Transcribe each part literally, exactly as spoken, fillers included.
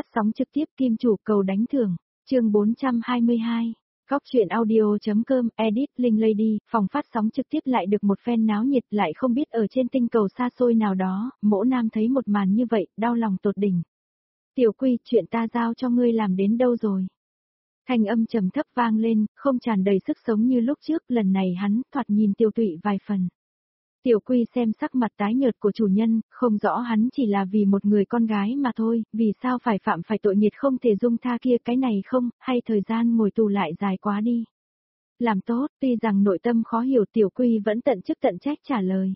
phát sóng trực tiếp Kim Chủ cầu đánh thưởng, chương bốn trăm hai mươi hai. Góc truyện audio.com, edit, Linh Lady, phòng phát sóng trực tiếp lại được một phen náo nhiệt, lại không biết ở trên tinh cầu xa xôi nào đó, Mỗ Nam thấy một màn như vậy, đau lòng tột đỉnh. Tiểu Quy, chuyện ta giao cho ngươi làm đến đâu rồi? Thanh âm trầm thấp vang lên, không tràn đầy sức sống như lúc trước, lần này hắn thoạt nhìn tiêu tụy vài phần. Tiểu Quy xem sắc mặt tái nhợt của chủ nhân, không rõ hắn chỉ là vì một người con gái mà thôi, vì sao phải phạm phải tội nghiệt không thể dung tha kia, cái này không, hay thời gian ngồi tù lại dài quá đi. Làm tốt, tuy rằng nội tâm khó hiểu, Tiểu Quy vẫn tận chức tận trách trả lời.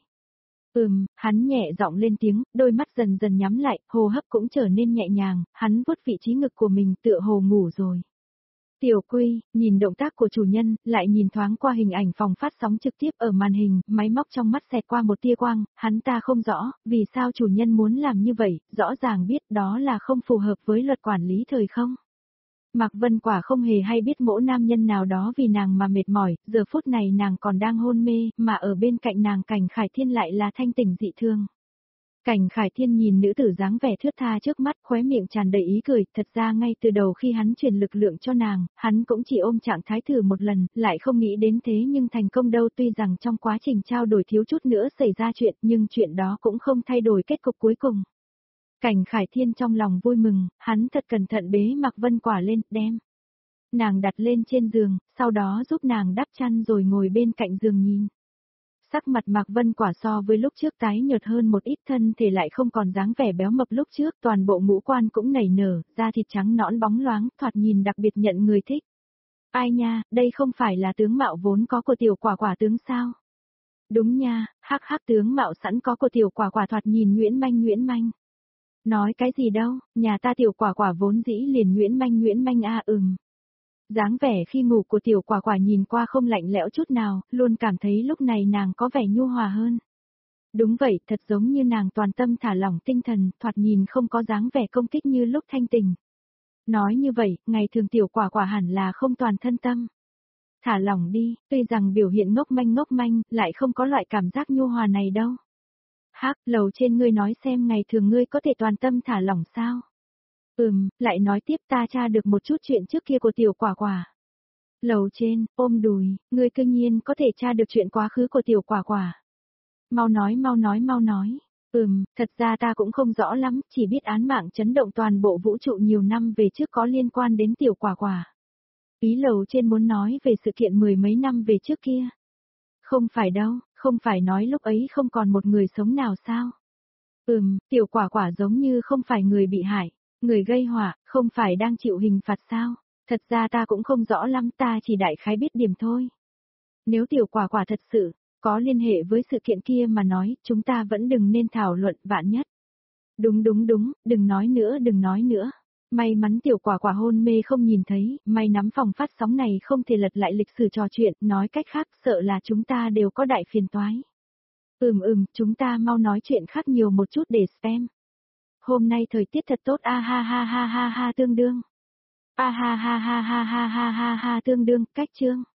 Ừm, hắn nhẹ giọng lên tiếng, đôi mắt dần dần nhắm lại, hô hấp cũng trở nên nhẹ nhàng, hắn vuốt vị trí ngực của mình, tựa hồ ngủ rồi. Tiểu Quy, nhìn động tác của chủ nhân, lại nhìn thoáng qua hình ảnh phòng phát sóng trực tiếp ở màn hình, máy móc trong mắt xẹt qua một tia quang, hắn ta không rõ, vì sao chủ nhân muốn làm như vậy, rõ ràng biết đó là không phù hợp với luật quản lý thời không. Mạc Vân Quả không hề hay biết Mỗ nam nhân nào đó vì nàng mà mệt mỏi, giờ phút này nàng còn đang hôn mê, mà ở bên cạnh nàng Cảnh Khải Thiên lại là thanh tỉnh dị thương. Cảnh Khải Thiên nhìn nữ tử dáng vẻ thướt tha trước mắt, khóe miệng tràn đầy ý cười, thật ra ngay từ đầu khi hắn truyền lực lượng cho nàng, hắn cũng chỉ ôm trạng thái thử một lần, lại không nghĩ đến thế nhưng thành công đâu, tuy rằng trong quá trình trao đổi thiếu chút nữa xảy ra chuyện, nhưng chuyện đó cũng không thay đổi kết cục cuối cùng. Cảnh Khải Thiên trong lòng vui mừng, hắn thật cẩn thận bế Mạc Vân Quả lên, đem nàng đặt lên trên giường, sau đó giúp nàng đắp chăn rồi ngồi bên cạnh giường nhìn. Sắc mặt Mạc Vân Quả so với lúc trước tái nhợt hơn một ít, thân thể lại không còn dáng vẻ béo mập lúc trước, toàn bộ ngũ quan cũng nảy nở, da thịt trắng nõn bóng loáng, thoạt nhìn đặc biệt nhận người thích. Ai nha, đây không phải là tướng mạo vốn có của tiểu quả quả tướng sao? Đúng nha, hắc hắc, tướng mạo sẵn có của tiểu quả quả thoạt nhìn nhuyễn manh nhuyễn manh. Nói cái gì đâu, nhà ta tiểu quả quả vốn dĩ liền nhuyễn manh nhuyễn manh a à, ừm. Dáng vẻ khi ngủ của tiểu quả quả nhìn qua không lạnh lẽo chút nào, luôn cảm thấy lúc này nàng có vẻ nhu hòa hơn. Đúng vậy, thật giống như nàng toàn tâm thả lỏng tinh thần, thoạt nhìn không có dáng vẻ công kích như lúc thanh tình. Nói như vậy, ngày thường tiểu quả quả hẳn là không toàn thân tâm. Thả lỏng đi, tuy rằng biểu hiện ngốc manh ngốc manh, lại không có loại cảm giác nhu hòa này đâu. Hắc, lầu trên ngươi nói xem ngày thường ngươi có thể toàn tâm thả lỏng sao? Ừm, lại nói tiếp, ta tra được một chút chuyện trước kia của tiểu quả quả. Lầu trên, ôm đùi, ngươi cương nhiên có thể tra được chuyện quá khứ của tiểu quả quả. Mau nói mau nói mau nói. Ừm, thật ra ta cũng không rõ lắm, chỉ biết án mạng chấn động toàn bộ vũ trụ nhiều năm về trước có liên quan đến tiểu quả quả. Ý lầu trên muốn nói về sự kiện mười mấy năm về trước kia. Không phải đâu, không phải nói lúc ấy không còn một người sống nào sao? Ừm, tiểu quả quả giống như không phải người bị hại. Người gây họa, không phải đang chịu hình phạt sao? Thật ra ta cũng không rõ lắm, ta chỉ đại khái biết điểm thôi. Nếu tiểu quả quả thật sự có liên hệ với sự kiện kia mà nói, chúng ta vẫn đừng nên thảo luận, vạn nhất. Đúng đúng đúng, đừng nói nữa đừng nói nữa. May mắn tiểu quả quả hôn mê không nhìn thấy, may nắm phòng phát sóng này không thể lật lại lịch sử trò chuyện, nói cách khác sợ là chúng ta đều có đại phiền toái. Ừm ừm, chúng ta mau nói chuyện khác nhiều một chút để spam. Hôm nay thời tiết thật tốt, a ha ha ha ha ha tương đương. A ha ha ha ha ha ha ha ha tương đương, cách chương.